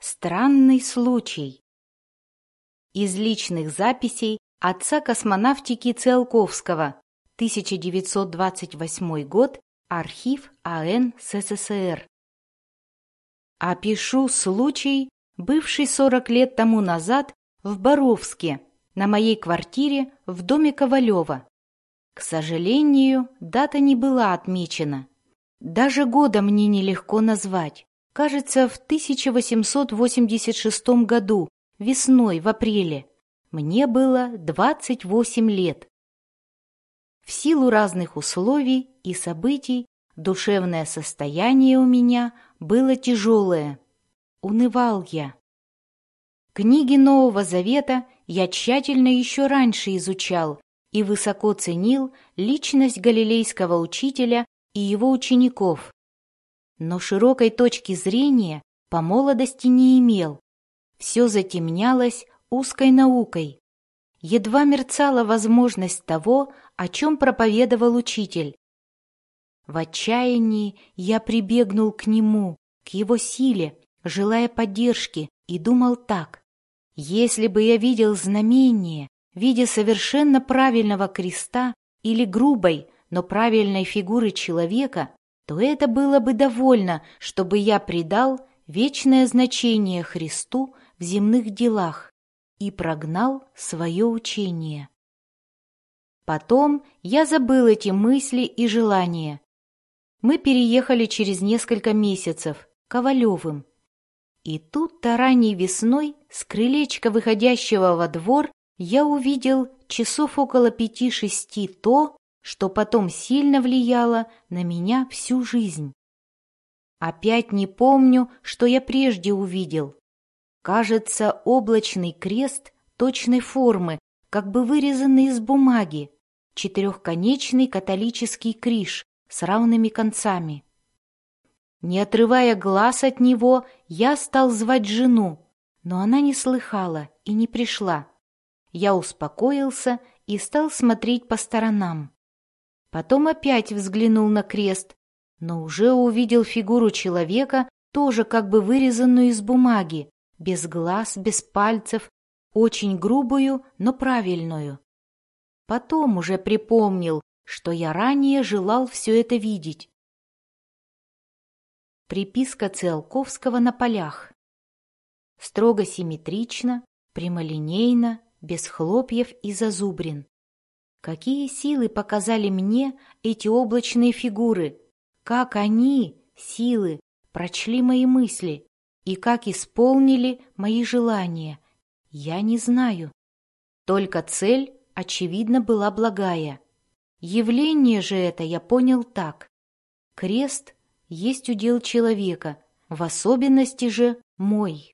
Странный случай. Из личных записей отца космонавтики Циолковского, 1928 год, архив АН СССР. Опишу случай, бывший 40 лет тому назад в Боровске, на моей квартире в доме Ковалева. К сожалению, дата не была отмечена. Даже года мне нелегко назвать. Кажется, в 1886 году, весной, в апреле. Мне было 28 лет. В силу разных условий и событий душевное состояние у меня было тяжелое. Унывал я. Книги Нового Завета я тщательно еще раньше изучал и высоко ценил личность галилейского учителя и его учеников. Но широкой точки зрения по молодости не имел. Все затемнялось узкой наукой. Едва мерцала возможность того, о чем проповедовал учитель. В отчаянии я прибегнул к нему, к его силе, желая поддержки, и думал так: если бы я видел знамение в виде совершенно правильного креста или грубой, но правильной фигуры человека, то это было бы довольно, чтобы я придал вечное значение Христу в земных делах и прогнал свое учение. Потом я забыл эти мысли и желания. Мы переехали через несколько месяцев к Ковалевым. И тут-то ранней весной с крылечка, выходящего во двор, я увидел часов около 5-6 то, что потом сильно влияло на меня всю жизнь. Опять не помню, что я прежде увидел. Кажется, облачный крест точной формы, как бы вырезанный из бумаги, четырехконечный католический криж с равными концами. Не отрывая глаз от него, я стал звать жену, но она не слыхала и не пришла. Я успокоился и стал смотреть по сторонам. Потом опять взглянул на крест, но уже увидел фигуру человека, тоже как бы вырезанную из бумаги, без глаз, без пальцев, очень грубую, но правильную. Потом уже припомнил, что я ранее желал все это видеть. Приписка Циолковского на полях. Строго симметрично, прямолинейно, без хлопьев и зазубрин. Какие силы показали мне эти облачные фигуры, как они, силы, прочли мои мысли и как исполнили мои желания, я не знаю. Только цель, очевидно, была благая. Явление же это я понял так: крест есть удел человека, в особенности же мой.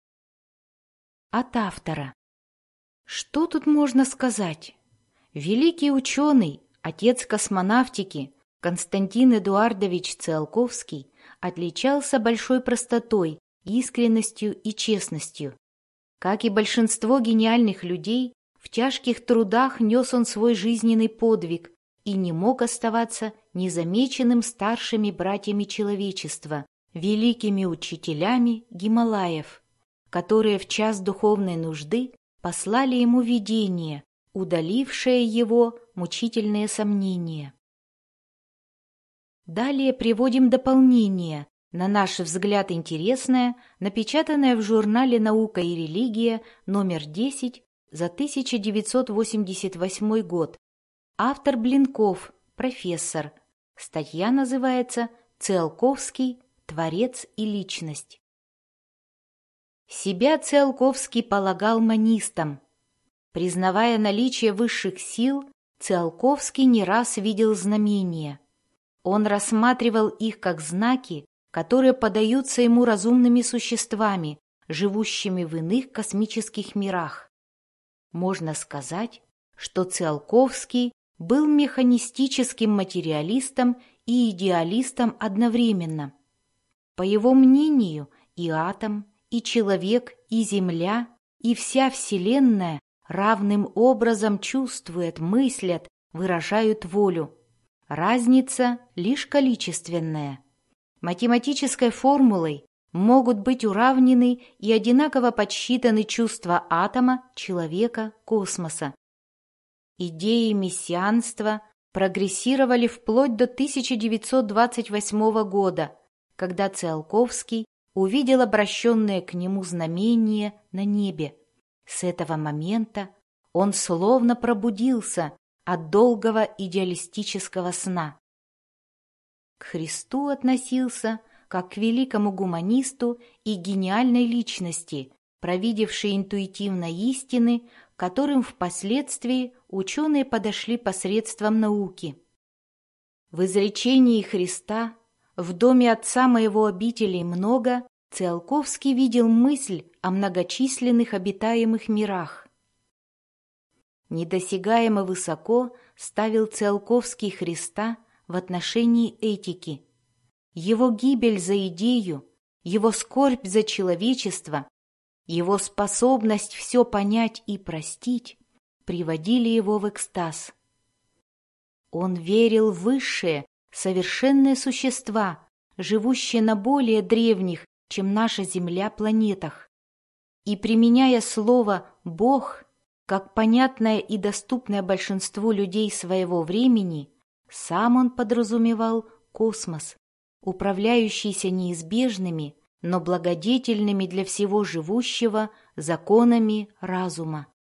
От автора. Что тут можно сказать? Великий ученый, отец космонавтики Константин Эдуардович Циолковский отличался большой простотой, искренностью и честностью. Как и большинство гениальных людей, в тяжких трудах нес он свой жизненный подвиг и не мог оставаться незамеченным старшими братьями человечества, великими учителями Гималаев, которые в час духовной нужды послали ему видение, удалившее его мучительные сомнения. Далее приводим дополнение, на наш взгляд интересное, напечатанное в журнале «Наука и религия» номер 10 за 1988 год. Автор Блинков, профессор. Статья называется «Циолковский. Творец и личность». Себя Циолковский полагал монистом. Признавая наличие высших сил, Циолковский не раз видел знамения. Он рассматривал их как знаки, которые подаются ему разумными существами, живущими в иных космических мирах. Можно сказать, что Циолковский был механистическим материалистом и идеалистом одновременно. По его мнению, и атом, и человек, и Земля, и вся Вселенная равным образом чувствуют, мыслят, выражают волю. Разница лишь количественная. Математической формулой могут быть уравнены и одинаково подсчитаны чувства атома, человека, космоса. Идеи мессианства прогрессировали вплоть до 1928 года, когда Циолковский увидел обращенное к нему знамение на небе. С этого момента он словно пробудился от долгого идеалистического сна. К Христу относился как к великому гуманисту и гениальной личности, провидевшей интуитивно истины, к которым впоследствии ученые подошли посредством науки. В изречении Христа «В доме Отца моего обителей много» Циолковский видел мысль о многочисленных обитаемых мирах. Недосягаемо высоко ставил Циолковский Христа в отношении этики. Его гибель за идею, его скорбь за человечество, его способность все понять и простить приводили его в экстаз. Он верил в высшие, совершенные существа, живущие на более древних, чем наша Земля, планетах. И, применяя слово «Бог», как понятное и доступное большинству людей своего времени, сам он подразумевал космос, управляющийся неизбежными, но благодетельными для всего живущего законами разума.